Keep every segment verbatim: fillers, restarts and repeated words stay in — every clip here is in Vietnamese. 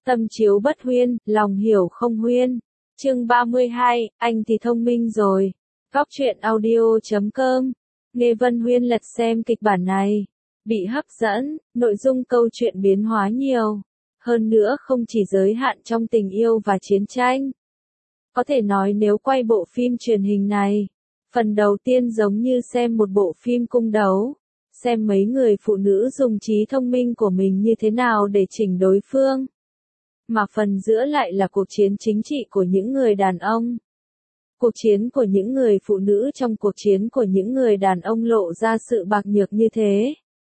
Tâm chiếu bất huyên, lòng hiểu không huyên. Chương ba mươi hai, anh thì thông minh rồi. Góc truyện audio chấm com. Nghe Vân Huyên lật xem kịch bản này. Bị hấp dẫn, nội dung câu chuyện biến hóa nhiều. Hơn nữa không chỉ giới hạn trong tình yêu và chiến tranh. Có thể nói nếu quay bộ phim truyền hình này, phần đầu tiên giống như xem một bộ phim cung đấu. Xem mấy người phụ nữ dùng trí thông minh của mình như thế nào để chỉnh đối phương. Mà phần giữa lại là cuộc chiến chính trị của những người đàn ông. Cuộc chiến của những người phụ nữ trong cuộc chiến của những người đàn ông lộ ra sự bạc nhược như thế.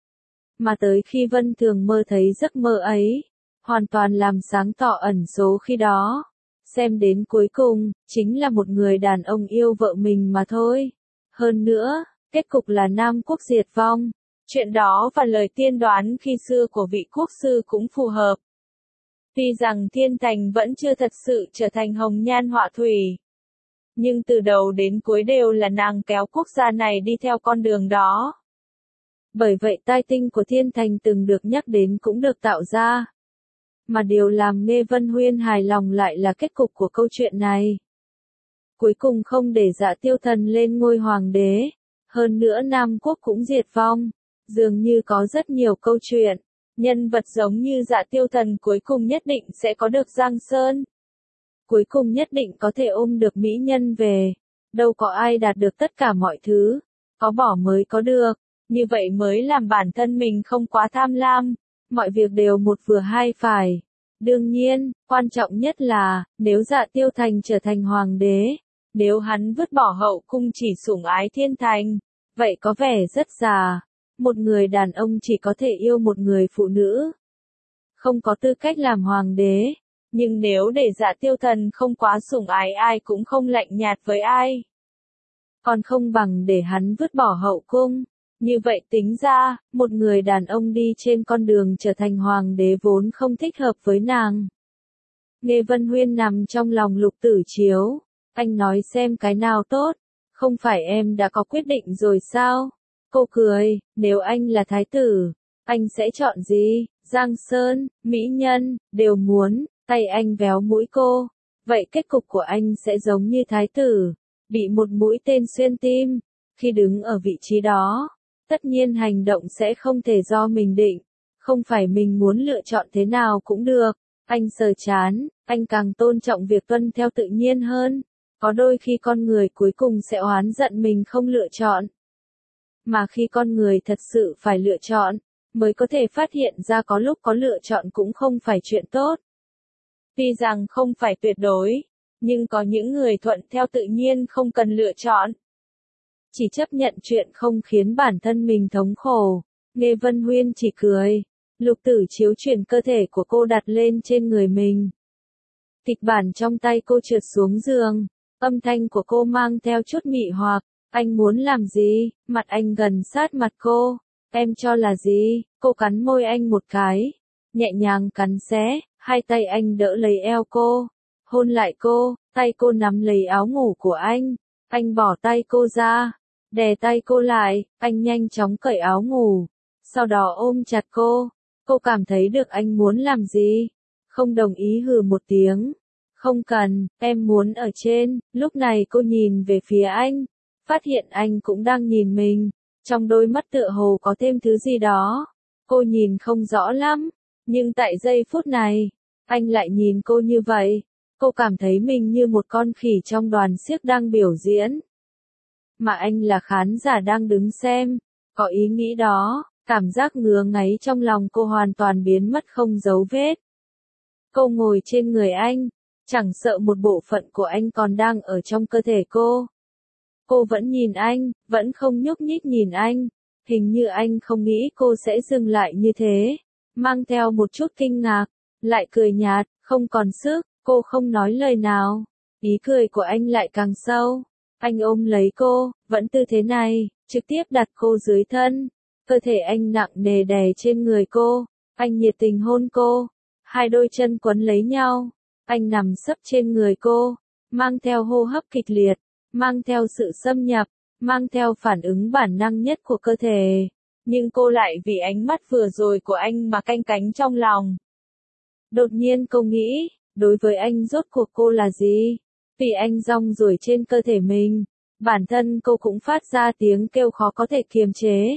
Mà tới khi Vân Thường mơ thấy giấc mơ ấy, hoàn toàn làm sáng tỏ ẩn số khi đó. Xem đến cuối cùng, chính là một người đàn ông yêu vợ mình mà thôi. Hơn nữa, kết cục là Nam quốc diệt vong. Chuyện đó và lời tiên đoán khi xưa của vị quốc sư cũng phù hợp. Tuy rằng Thiên Thành vẫn chưa thật sự trở thành hồng nhan họa thủy. Nhưng từ đầu đến cuối đều là nàng kéo quốc gia này đi theo con đường đó. Bởi vậy tai tinh của Thiên Thành từng được nhắc đến cũng được tạo ra. Mà điều làm Nghe Vân Huyên hài lòng lại là kết cục của câu chuyện này. Cuối cùng không để Dạ Tiêu Thần lên ngôi hoàng đế. Hơn nữa Nam quốc cũng diệt vong. Dường như có rất nhiều câu chuyện. Nhân vật giống như Dạ Tiêu Thần cuối cùng nhất định sẽ có được Giang Sơn. Cuối cùng nhất định có thể ôm được mỹ nhân về. Đâu có ai đạt được tất cả mọi thứ. Có bỏ mới có được. Như vậy mới làm bản thân mình không quá tham lam. Mọi việc đều một vừa hai phải. Đương nhiên, quan trọng nhất là, nếu Dạ Tiêu Thành trở thành hoàng đế, nếu hắn vứt bỏ hậu cung chỉ sủng ái Thiên Thành, vậy có vẻ rất già. Một người đàn ông chỉ có thể yêu một người phụ nữ. Không có tư cách làm hoàng đế. Nhưng nếu để Dạ Tiêu Thần không quá sủng ái ai cũng không lạnh nhạt với ai. Còn không bằng để hắn vứt bỏ hậu cung. Như vậy tính ra, một người đàn ông đi trên con đường trở thành hoàng đế vốn không thích hợp với nàng. Nghe Vân Huyên nằm trong lòng Lục Tử Chiếu. Anh nói xem cái nào tốt. Không phải em đã có quyết định rồi sao? Cô cười, nếu anh là thái tử, anh sẽ chọn gì? Giang Sơn, mỹ nhân, đều muốn. Tay anh véo mũi cô. Vậy kết cục của anh sẽ giống như thái tử. Bị một mũi tên xuyên tim. Khi đứng ở vị trí đó, tất nhiên hành động sẽ không thể do mình định. Không phải mình muốn lựa chọn thế nào cũng được. Anh sờ chán, anh càng tôn trọng việc tuân theo tự nhiên hơn. Có đôi khi con người cuối cùng sẽ oán giận mình không lựa chọn. Mà khi con người thật sự phải lựa chọn, mới có thể phát hiện ra có lúc có lựa chọn cũng không phải chuyện tốt. Tuy rằng không phải tuyệt đối, nhưng có những người thuận theo tự nhiên không cần lựa chọn. Chỉ chấp nhận chuyện không khiến bản thân mình thống khổ. Nghe Vân Huyên chỉ cười. Lục Tử Chiếu chuyển cơ thể của cô đặt lên trên người mình. Kịch bản trong tay cô trượt xuống giường. Âm thanh của cô mang theo chút mị hoặc. Anh muốn làm gì? Mặt anh gần sát mặt cô. Em cho là gì? Cô cắn môi anh một cái. Nhẹ nhàng cắn xé. Hai tay anh đỡ lấy eo cô. Hôn lại cô. Tay cô nắm lấy áo ngủ của anh. Anh bỏ tay cô ra. Đè tay cô lại. Anh nhanh chóng cởi áo ngủ. Sau đó ôm chặt cô. Cô cảm thấy được anh muốn làm gì. Không đồng ý hừ một tiếng. Không cần, em muốn ở trên. Lúc này cô nhìn về phía anh. Phát hiện anh cũng đang nhìn mình. Trong đôi mắt tựa hồ có thêm thứ gì đó. Cô nhìn không rõ lắm. Nhưng tại giây phút này, anh lại nhìn cô như vậy. Cô cảm thấy mình như một con khỉ trong đoàn xiếc đang biểu diễn. Mà anh là khán giả đang đứng xem. Có ý nghĩ đó, cảm giác ngứa ngáy trong lòng cô hoàn toàn biến mất không dấu vết. Cô ngồi trên người anh, chẳng sợ một bộ phận của anh còn đang ở trong cơ thể cô. Cô vẫn nhìn anh, vẫn không nhúc nhích nhìn anh. Hình như anh không nghĩ cô sẽ dừng lại như thế. Mang theo một chút kinh ngạc, lại cười nhạt, không còn sức, cô không nói lời nào. Ý cười của anh lại càng sâu. Anh ôm lấy cô, vẫn tư thế này, trực tiếp đặt cô dưới thân. Cơ thể anh nặng nề đè trên người cô. Anh nhiệt tình hôn cô. Hai đôi chân quấn lấy nhau. Anh nằm sấp trên người cô, mang theo hô hấp kịch liệt. Mang theo sự xâm nhập, mang theo phản ứng bản năng nhất của cơ thể. Nhưng cô lại vì ánh mắt vừa rồi của anh mà canh cánh trong lòng. Đột nhiên cô nghĩ, đối với anh rốt cuộc cô là gì? Vì anh rong ruổi trên cơ thể mình, bản thân cô cũng phát ra tiếng kêu khó có thể kiềm chế.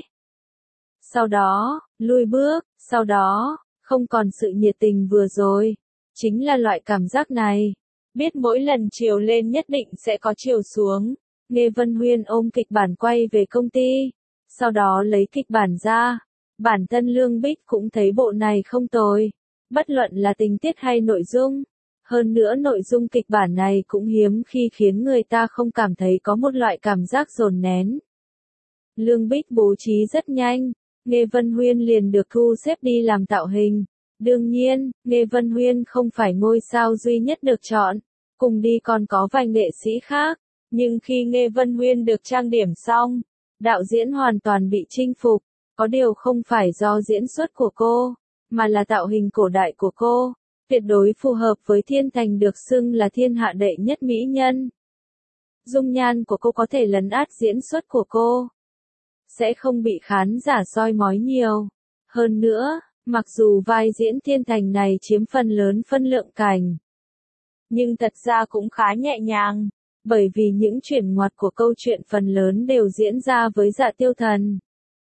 Sau đó, lùi bước, sau đó, không còn sự nhiệt tình vừa rồi. Chính là loại cảm giác này. Biết mỗi lần chiều lên nhất định sẽ có chiều xuống. Nghe Vân Huyên ôm kịch bản quay về công ty. Sau đó lấy kịch bản ra. Bản thân Lương Bích cũng thấy bộ này không tồi. Bất luận là tình tiết hay nội dung. Hơn nữa nội dung kịch bản này cũng hiếm khi khiến người ta không cảm thấy có một loại cảm giác dồn nén. Lương Bích bố trí rất nhanh. Nghe Vân Huyên liền được thu xếp đi làm tạo hình. Đương nhiên, Nghe Vân Huyên không phải ngôi sao duy nhất được chọn. Cùng đi còn có vài nghệ sĩ khác. Nhưng khi Nghe Vân Huyên được trang điểm xong, đạo diễn hoàn toàn bị chinh phục. Có điều không phải do diễn xuất của cô, mà là tạo hình cổ đại của cô. Tuyệt đối phù hợp với Thiên Thành được xưng là thiên hạ đệ nhất mỹ nhân. Dung nhan của cô có thể lấn át diễn xuất của cô. Sẽ không bị khán giả soi mói nhiều. Hơn nữa, mặc dù vai diễn Thiên Thành này chiếm phần lớn phân lượng cảnh, nhưng thật ra cũng khá nhẹ nhàng, bởi vì những chuyển ngoặt của câu chuyện phần lớn đều diễn ra với Dạ Tiêu Thần.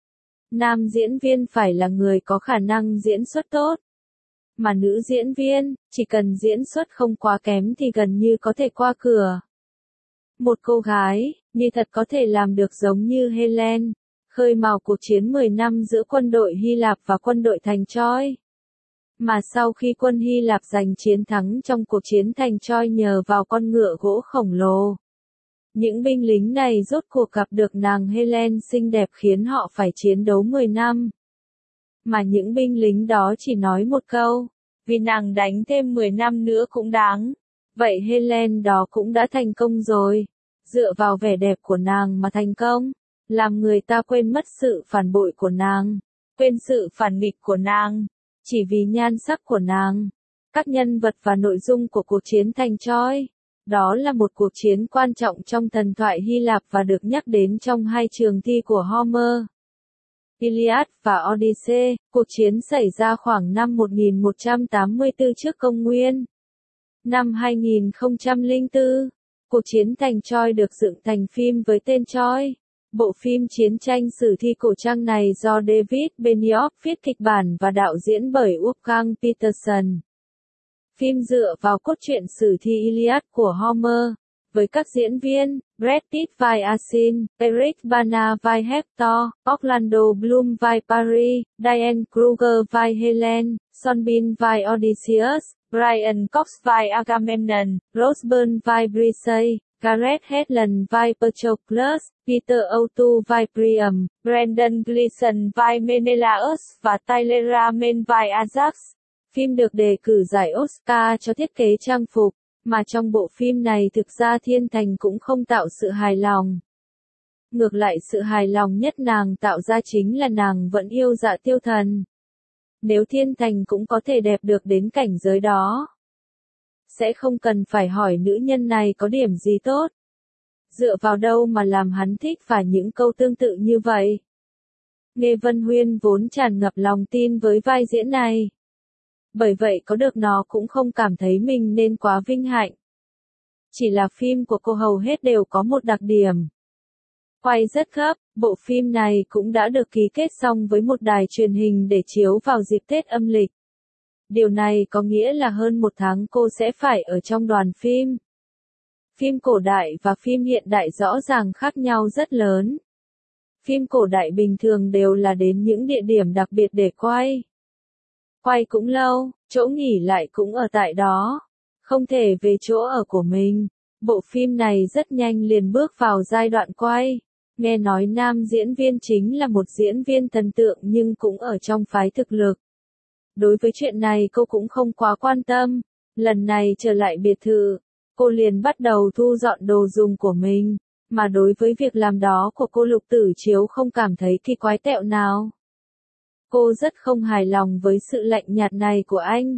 Nam diễn viên phải là người có khả năng diễn xuất tốt, mà nữ diễn viên, chỉ cần diễn xuất không quá kém thì gần như có thể qua cửa. Một cô gái, như thật có thể làm được giống như Helen, khơi mào cuộc chiến mười năm giữa quân đội Hy Lạp và quân đội thành Troy. Mà sau khi quân Hy Lạp giành chiến thắng trong cuộc chiến thành Troy nhờ vào con ngựa gỗ khổng lồ, những binh lính này rốt cuộc gặp được nàng Helen xinh đẹp khiến họ phải chiến đấu mười năm. Mà những binh lính đó chỉ nói một câu, vì nàng đánh thêm mười năm nữa cũng đáng. Vậy Helen đó cũng đã thành công rồi. Dựa vào vẻ đẹp của nàng mà thành công, làm người ta quên mất sự phản bội của nàng, quên sự phản nghịch của nàng, chỉ vì nhan sắc của nàng. Các nhân vật và nội dung của cuộc chiến thành Troy. Đó là một cuộc chiến quan trọng trong thần thoại Hy Lạp và được nhắc đến trong hai trường thi của Homer. Iliad và Odyssey, cuộc chiến xảy ra khoảng năm một nghìn một trăm tám mươi tư trước công nguyên. Năm hai nghìn không trăm lẻ bốn, cuộc chiến thành Troy được dựng thành phim với tên Troy. Bộ phim chiến tranh sử thi cổ trang này do David Benioff viết kịch bản và đạo diễn bởi Wolfgang Peterson. Phim dựa vào cốt truyện sử thi Iliad của Homer, với các diễn viên, Brad Pitt vai Asin, Eric Bana vai Hector, Orlando Bloom vai Paris, Diane Kruger vai Helen, Sean Bean vai Odysseus, Brian Cox vai Agamemnon, Rose Byrne vai Briseis, Gareth Hedlund vai Patroclus, Peter O'Toole vai Priam, Brendan Gleeson vai Menelaus và Tyler Ramen vai Ajax. Phim được đề cử giải Oscar cho thiết kế trang phục, mà trong bộ phim này thực ra Thiên Thành cũng không tạo sự hài lòng. Ngược lại sự hài lòng nhất nàng tạo ra chính là nàng vẫn yêu Dạ Tiêu Thần. Nếu Thiên Thành cũng có thể đẹp được đến cảnh giới đó, sẽ không cần phải hỏi nữ nhân này có điểm gì tốt. Dựa vào đâu mà làm hắn thích và những câu tương tự như vậy. Nghe Vân Huyên vốn tràn ngập lòng tin với vai diễn này. Bởi vậy có được nó cũng không cảm thấy mình nên quá vinh hạnh. Chỉ là phim của cô hầu hết đều có một đặc điểm. Quay rất gấp, bộ phim này cũng đã được ký kết xong với một đài truyền hình để chiếu vào dịp Tết âm lịch. Điều này có nghĩa là hơn một tháng cô sẽ phải ở trong đoàn phim. Phim cổ đại và phim hiện đại rõ ràng khác nhau rất lớn. Phim cổ đại bình thường đều là đến những địa điểm đặc biệt để quay. Quay cũng lâu, chỗ nghỉ lại cũng ở tại đó. Không thể về chỗ ở của mình. Bộ phim này rất nhanh liền bước vào giai đoạn quay. Nghe nói nam diễn viên chính là một diễn viên thần tượng nhưng cũng ở trong phái thực lực. Đối với chuyện này cô cũng không quá quan tâm. Lần này trở lại biệt thự, cô liền bắt đầu thu dọn đồ dùng của mình. Mà đối với việc làm đó của cô Lục Tử Chiếu không cảm thấy kỳ quái tẹo nào. Cô rất không hài lòng với sự lạnh nhạt này của anh.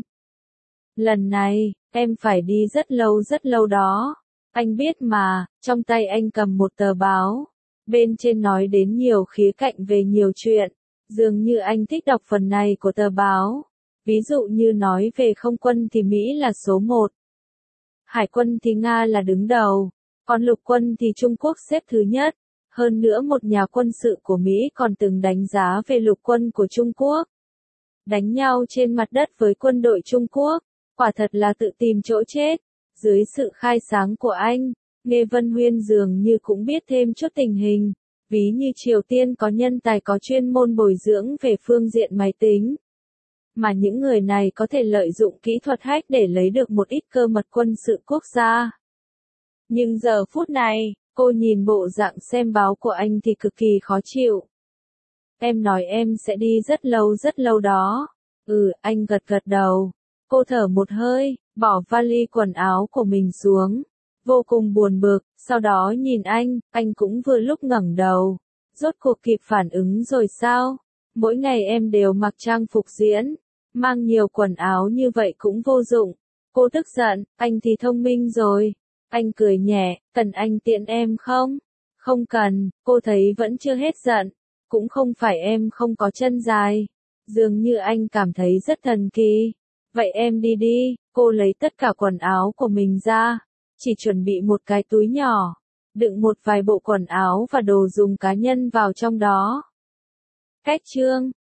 Lần này, em phải đi rất lâu rất lâu đó. Anh biết mà, trong tay anh cầm một tờ báo. Bên trên nói đến nhiều khía cạnh về nhiều chuyện. Dường như anh thích đọc phần này của tờ báo. Ví dụ như nói về không quân thì Mỹ là số một. Hải quân thì Nga là đứng đầu. Còn lục quân thì Trung Quốc xếp thứ nhất. Hơn nữa một nhà quân sự của Mỹ còn từng đánh giá về lục quân của Trung Quốc. Đánh nhau trên mặt đất với quân đội Trung Quốc, quả thật là tự tìm chỗ chết. Dưới sự khai sáng của anh, Nghe Vân Huyên dường như cũng biết thêm chút tình hình. Ví như Triều Tiên có nhân tài có chuyên môn bồi dưỡng về phương diện máy tính. Mà những người này có thể lợi dụng kỹ thuật hack để lấy được một ít cơ mật quân sự quốc gia. Nhưng giờ phút này, cô nhìn bộ dạng xem báo của anh thì cực kỳ khó chịu. Em nói em sẽ đi rất lâu rất lâu đó. Ừ, anh gật gật đầu. Cô thở một hơi, bỏ vali quần áo của mình xuống. Vô cùng buồn bực, sau đó nhìn anh, anh cũng vừa lúc ngẩng đầu. Rốt cuộc kịp phản ứng rồi sao? Mỗi ngày em đều mặc trang phục diễn. Mang nhiều quần áo như vậy cũng vô dụng. Cô tức giận, anh thì thông minh rồi. Anh cười nhẹ, cần anh tiện em không? Không cần, cô thấy vẫn chưa hết giận. Cũng không phải em không có chân dài. Dường như anh cảm thấy rất thần kỳ. Vậy em đi đi, cô lấy tất cả quần áo của mình ra. Chỉ chuẩn bị một cái túi nhỏ. Đựng một vài bộ quần áo và đồ dùng cá nhân vào trong đó. Cách chương